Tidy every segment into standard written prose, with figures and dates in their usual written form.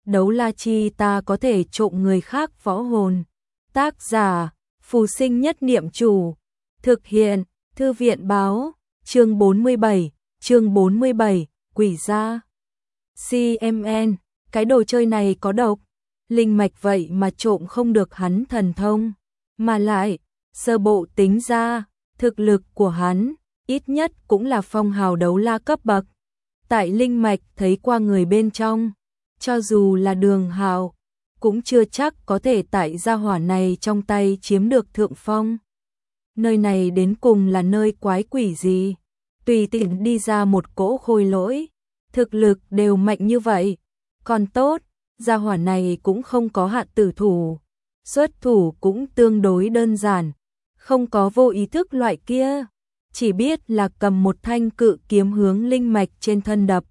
đấu la chi ta có thể trộm người khác võ hồn. Tác giả, Phù Sinh Nhất Niệm Chủ. Thực hiện, Thư viện báo, chương 47, quỷ gia. CMN, cái đồ chơi này có độc. Linh mạch vậy mà trộm không được hắn thần thông. Mà lại, sơ bộ tính ra, thực lực của hắn, ít nhất cũng là phong hào đấu la cấp bậc. Tại linh mạch thấy qua người bên trong, cho dù là Đường Hạo, cũng chưa chắc có thể tại gia hỏa này trong tay chiếm được thượng phong. Nơi này đến cùng là nơi quái quỷ gì? Tùy tiện đi ra một cỗ khôi lỗi, thực lực đều mạnh như vậy. Còn tốt, gia hỏa này cũng không có hạ tử thủ, xuất thủ cũng tương đối đơn giản, không có vô ý thức loại kia, chỉ biết là cầm một thanh cự kiếm hướng linh mạch trên thân đập.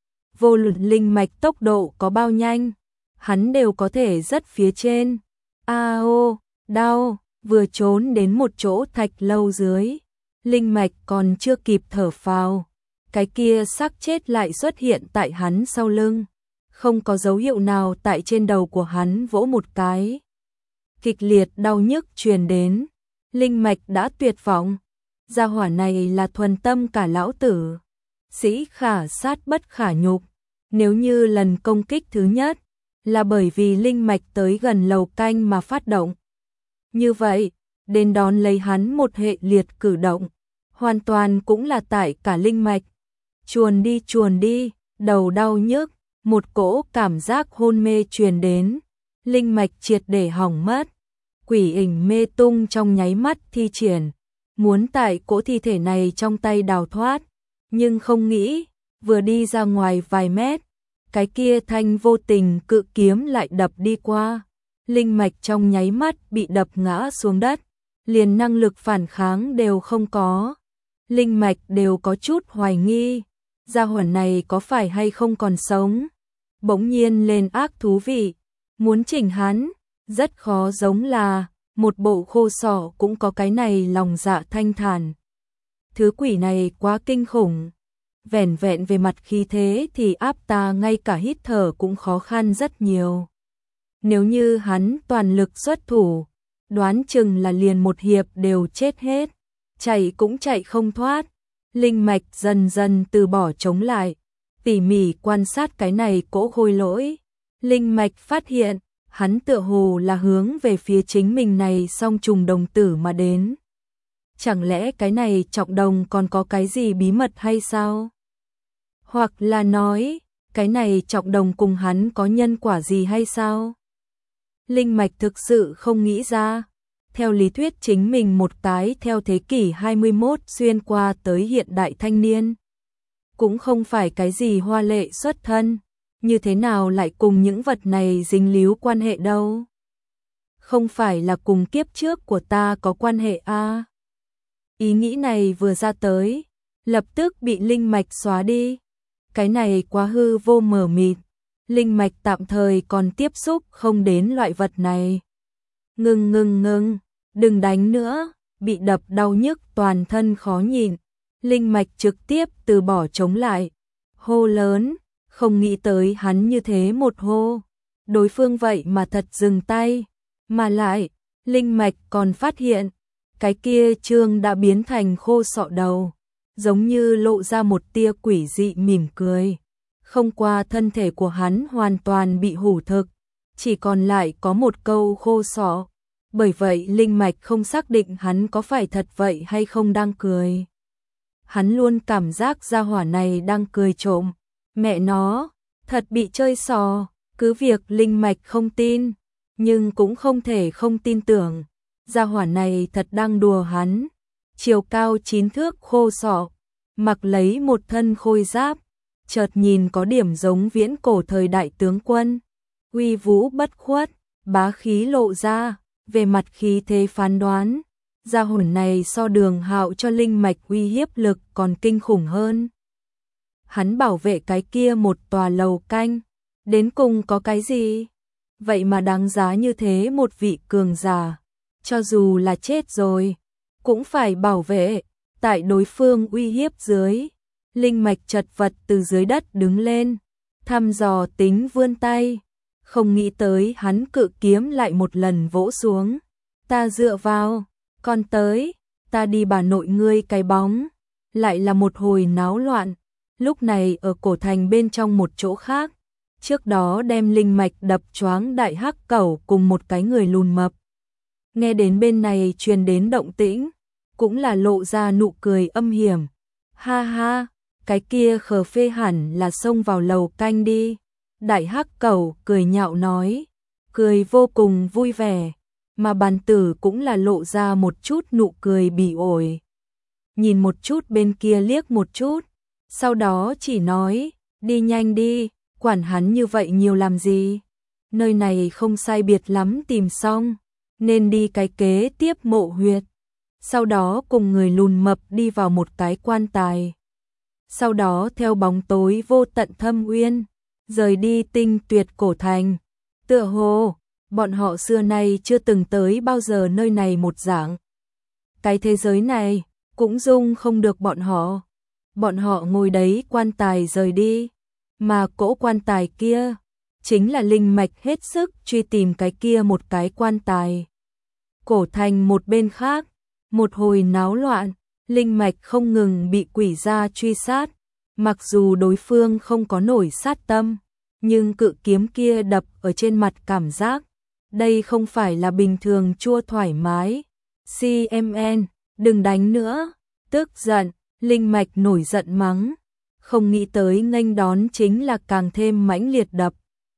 Vô luận linh mạch tốc độ có bao nhanh, hắn đều có thể rất phía trên. Ao, đau, vừa trốn đến một chỗ thạch lâu dưới, linh mạch còn chưa kịp thở phào, cái kia xác chết lại xuất hiện tại hắn sau lưng, không có dấu hiệu nào tại trên đầu của hắn vỗ một cái. Kịch liệt đau nhức truyền đến, linh mạch đã tuyệt vọng, gia hỏa này là thuần tâm cả lão tử, sĩ khả sát bất khả nhục. Nếu như lần công kích thứ nhất là bởi vì linh mạch tới gần lầu canh mà phát động, như vậy, đến đón lấy hắn một hệ liệt cử động, hoàn toàn cũng là tại cả linh mạch. Chuồn đi, đầu đau nhức, một cỗ cảm giác hôn mê truyền đến, linh mạch triệt để hỏng mất. Quỷ ảnh mê tung trong nháy mắt thi triển, muốn tại cỗ thi thể này trong tay đào thoát, nhưng không nghĩ, vừa đi ra ngoài vài mét, cái kia thanh vô tình cự kiếm lại đập đi qua. Linh mạch trong nháy mắt bị đập ngã xuống đất, liền năng lực phản kháng đều không có. Linh mạch đều có chút hoài nghi, gia hỏa này có phải hay không còn sống. Bỗng nhiên lên ác thú vị, muốn chỉnh hắn, rất khó, giống là một bộ khô sọ cũng có cái này lòng dạ thanh thản. Thứ quỷ này quá kinh khủng, vẻn vẹn về mặt khí thế thì áp ta ngay cả hít thở cũng khó khăn rất nhiều. Nếu như hắn toàn lực xuất thủ, đoán chừng là liền một hiệp đều chết hết, chạy cũng chạy không thoát. Linh mạch dần dần từ bỏ chống lại, tỉ mỉ quan sát cái này cỗ khôi lỗi. Linh mạch phát hiện, hắn tựa hồ là hướng về phía chính mình này song trùng đồng tử mà đến. Chẳng lẽ cái này trọng đồng còn có cái gì bí mật hay sao? Hoặc là nói, cái này trọng đồng cùng hắn có nhân quả gì hay sao? Linh mạch thực sự không nghĩ ra. Theo lý thuyết chính mình một cái theo thế kỷ 21 xuyên qua tới hiện đại thanh niên, cũng không phải cái gì hoa lệ xuất thân, như thế nào lại cùng những vật này dính líu quan hệ đâu? Không phải là cùng kiếp trước của ta có quan hệ à? Ý nghĩ này vừa ra tới, lập tức bị linh mạch xóa đi. Cái này quá hư vô mờ mịt, linh mạch tạm thời còn tiếp xúc không đến loại vật này. Ngừng, đừng đánh nữa, bị đập đau nhức toàn thân khó nhịn. Linh mạch trực tiếp từ bỏ chống lại, hô lớn, không nghĩ tới hắn như thế một hô, đối phương vậy mà thật dừng tay, mà lại, linh mạch còn phát hiện, cái kia trương đã biến thành khô sọ đầu, giống như lộ ra một tia quỷ dị mỉm cười. Không qua thân thể của hắn hoàn toàn bị hủ thực, chỉ còn lại có một câu khô sọ. Bởi vậy linh mạch không xác định hắn có phải thật vậy hay không đang cười. Hắn luôn cảm giác gia hỏa này đang cười trộm. Mẹ nó, thật bị chơi xò, cứ việc linh mạch không tin, nhưng cũng không thể không tin tưởng. Gia hỏa này thật đang đùa hắn. Chiều cao 9 thước khô sọ, mặc lấy một thân khôi giáp, chợt nhìn có điểm giống viễn cổ thời đại tướng quân. Uy vũ bất khuất, bá khí lộ ra. Về mặt khí thế phán đoán, gia hỏa này so Đường Hạo cho linh mạch uy hiếp lực còn kinh khủng hơn. Hắn bảo vệ cái kia một tòa lầu canh, đến cùng có cái gì? Vậy mà đáng giá như thế một vị cường giả, cho dù là chết rồi, cũng phải bảo vệ. Tại đối phương uy hiếp dưới, linh mạch chật vật từ dưới đất đứng lên, thăm dò tính vươn tay, không nghĩ tới hắn cự kiếm lại một lần vỗ xuống. Ta dựa vào, con tới, ta đi bà nội ngươi cái bóng. Lại là một hồi náo loạn, lúc này ở cổ thành bên trong một chỗ khác, trước đó đem linh mạch đập choáng đại hắc cẩu cùng một cái người lùn mập. Nghe đến bên này truyền đến động tĩnh, cũng là lộ ra nụ cười âm hiểm. Ha ha, cái kia khờ phê hẳn là xông vào lầu canh đi. Đại hắc cẩu cười nhạo nói, cười vô cùng vui vẻ, mà bàn tử cũng là lộ ra một chút nụ cười bỉ ổi. Nhìn một chút bên kia liếc một chút, sau đó chỉ nói, đi nhanh đi, quản hắn như vậy nhiều làm gì. Nơi này không sai biệt lắm tìm xong, nên đi cái kế tiếp mộ huyệt. Sau đó cùng người lùn mập đi vào một cái quan tài. Sau đó theo bóng tối vô tận thâm uyên, rời đi Tinh Tuyệt cổ thành. Tựa hồ, bọn họ xưa nay chưa từng tới bao giờ nơi này một dạng. Cái thế giới này, cũng dung không được bọn họ. Bọn họ ngồi đấy quan tài rời đi, mà cỗ quan tài kia, chính là linh mạch hết sức truy tìm cái kia một cái quan tài. Cổ thành một bên khác, một hồi náo loạn, linh mạch không ngừng bị quỷ gia truy sát, mặc dù đối phương không có nổi sát tâm, nhưng cự kiếm kia đập ở trên mặt cảm giác, đây không phải là bình thường chua thoải mái. CMN, đừng đánh nữa, tức giận, linh mạch nổi giận mắng, không nghĩ tới nghênh đón chính là càng thêm mãnh liệt đập.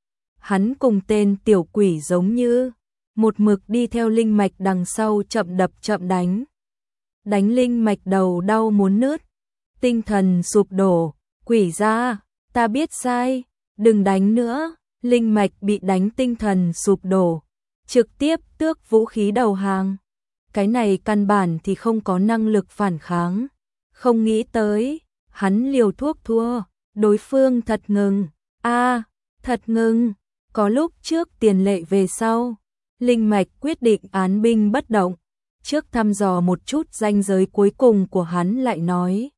Hắn cùng tên tiểu quỷ giống như một mực đi theo linh mạch đằng sau chậm đập chậm đánh. Đánh linh mạch đầu đau muốn nứt, tinh thần sụp đổ, quỷ gia, ta biết sai, đừng đánh nữa. Linh mạch bị đánh tinh thần sụp đổ, trực tiếp tước vũ khí đầu hàng. Cái này căn bản thì không có năng lực phản kháng. Không nghĩ tới, hắn liều thuốc thua, đối phương thật ngừng. Thật ngừng, có lúc trước tiền lệ về sau. Linh mạch quyết định án binh bất động, trước thăm dò một chút ranh giới cuối cùng của hắn lại nói.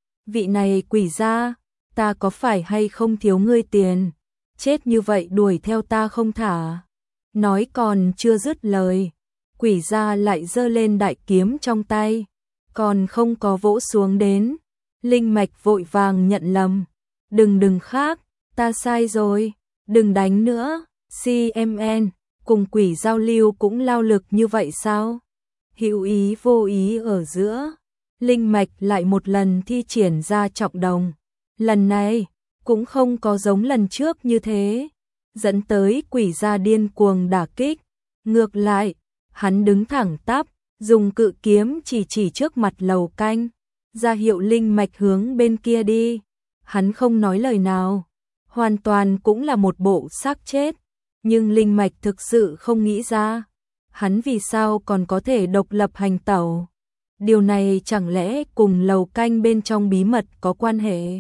Vị này quỷ gia, ta có phải hay không thiếu ngươi tiền, chết như vậy đuổi theo ta không thả. Nói còn chưa dứt lời, quỷ gia lại giơ lên đại kiếm trong tay, còn không có vỗ xuống đến. Linh mạch vội vàng nhận lầm, đừng khác, ta sai rồi, đừng đánh nữa. CMN, cùng quỷ giao lưu cũng lao lực như vậy sao? Hữu ý vô ý ở giữa, linh mạch lại một lần thi triển ra trọng đồng. Lần này, cũng không có giống lần trước như thế, dẫn tới quỷ gia điên cuồng đả kích. Ngược lại, hắn đứng thẳng tắp, dùng cự kiếm chỉ trước mặt lầu canh, ra hiệu linh mạch hướng bên kia đi. Hắn không nói lời nào, hoàn toàn cũng là một bộ xác chết. Nhưng linh mạch thực sự không nghĩ ra, hắn vì sao còn có thể độc lập hành tẩu. Điều này chẳng lẽ cùng lầu canh bên trong bí mật có quan hệ?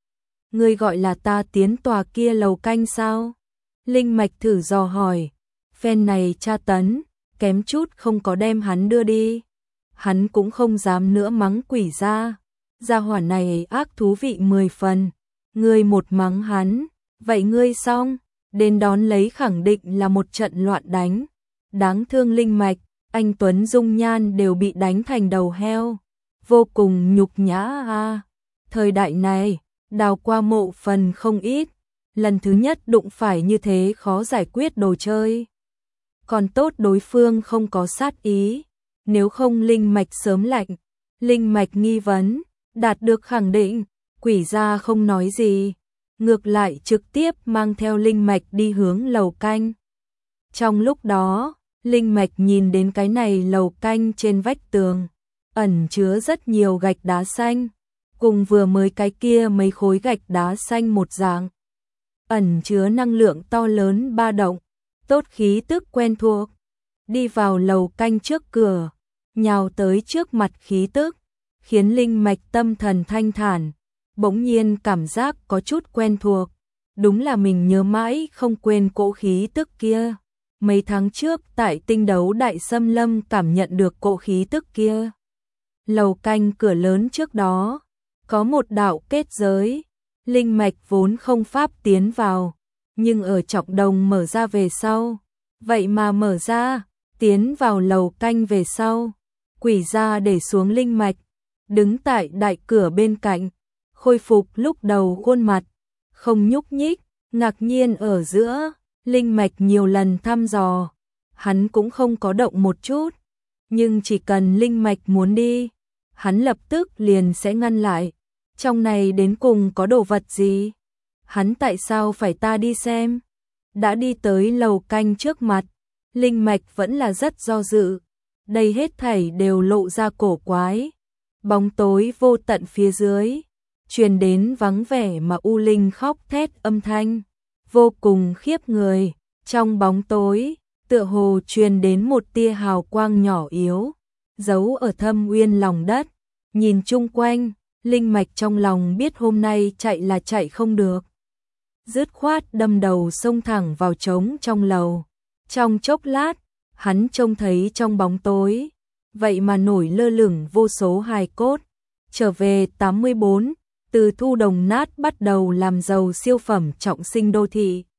Ngươi gọi là ta tiến tòa kia lầu canh sao? Linh mạch thử dò hỏi, phen này tra tấn, kém chút không có đem hắn đưa đi. Hắn cũng không dám nữa mắng quỷ gia, gia hỏa này ác thú vị 10 phần. Ngươi một mắng hắn, vậy ngươi xong, đến đón lấy khẳng định là một trận loạn đánh. Đáng thương linh mạch, anh Tuấn dung nhan đều bị đánh thành đầu heo, vô cùng nhục nhã a. Thời đại này, đào qua mộ phần không ít, lần thứ nhất đụng phải như thế khó giải quyết đồ chơi. Còn tốt đối phương không có sát ý, nếu không linh mạch sớm lạnh. Linh mạch nghi vấn, đạt được khẳng định, quỷ gia không nói gì, ngược lại trực tiếp mang theo linh mạch đi hướng lầu canh. Trong lúc đó, linh mạch nhìn đến cái này lầu canh trên vách tường, ẩn chứa rất nhiều gạch đá xanh, cùng vừa mới cái kia mấy khối gạch đá xanh một dạng. Ẩn chứa năng lượng to lớn ba động, tốt khí tức quen thuộc. Đi vào lầu canh trước cửa, nhào tới trước mặt khí tức, khiến linh mạch tâm thần thanh thản, bỗng nhiên cảm giác có chút quen thuộc. Đúng là mình nhớ mãi không quên cỗ khí tức kia. Mấy tháng trước tại tinh đấu đại xâm lâm cảm nhận được cỗ khí tức kia. Lầu canh cửa lớn trước đó, có một đạo kết giới, linh mạch vốn không pháp tiến vào, nhưng ở trọng đồng mở ra về sau. Vậy mà mở ra, tiến vào lầu canh về sau. Quỷ ra để xuống linh mạch, đứng tại đại cửa bên cạnh, khôi phục lúc đầu khuôn mặt, không nhúc nhích, ngạc nhiên ở giữa, linh mạch nhiều lần thăm dò, hắn cũng không có động một chút, nhưng chỉ cần linh mạch muốn đi, hắn lập tức liền sẽ ngăn lại. Trong này đến cùng có đồ vật gì? Hắn tại sao phải ta đi xem? Đã đi tới lầu canh trước mặt, linh mạch vẫn là rất do dự. Đây hết thảy đều lộ ra cổ quái. Bóng tối vô tận phía dưới, truyền đến vắng vẻ mà u linh khóc thét âm thanh, vô cùng khiếp người. Trong bóng tối, tựa hồ truyền đến một tia hào quang nhỏ yếu, giấu ở thâm uyên lòng đất. Nhìn chung quanh, linh mạch trong lòng biết hôm nay chạy là chạy không được. Dứt khoát đâm đầu xông thẳng vào trống trong lầu. Trong chốc lát, hắn trông thấy trong bóng tối, vậy mà nổi lơ lửng vô số hài cốt. Trở về 84, từ thu đồng nát bắt đầu làm giàu siêu phẩm trọng sinh đô thị.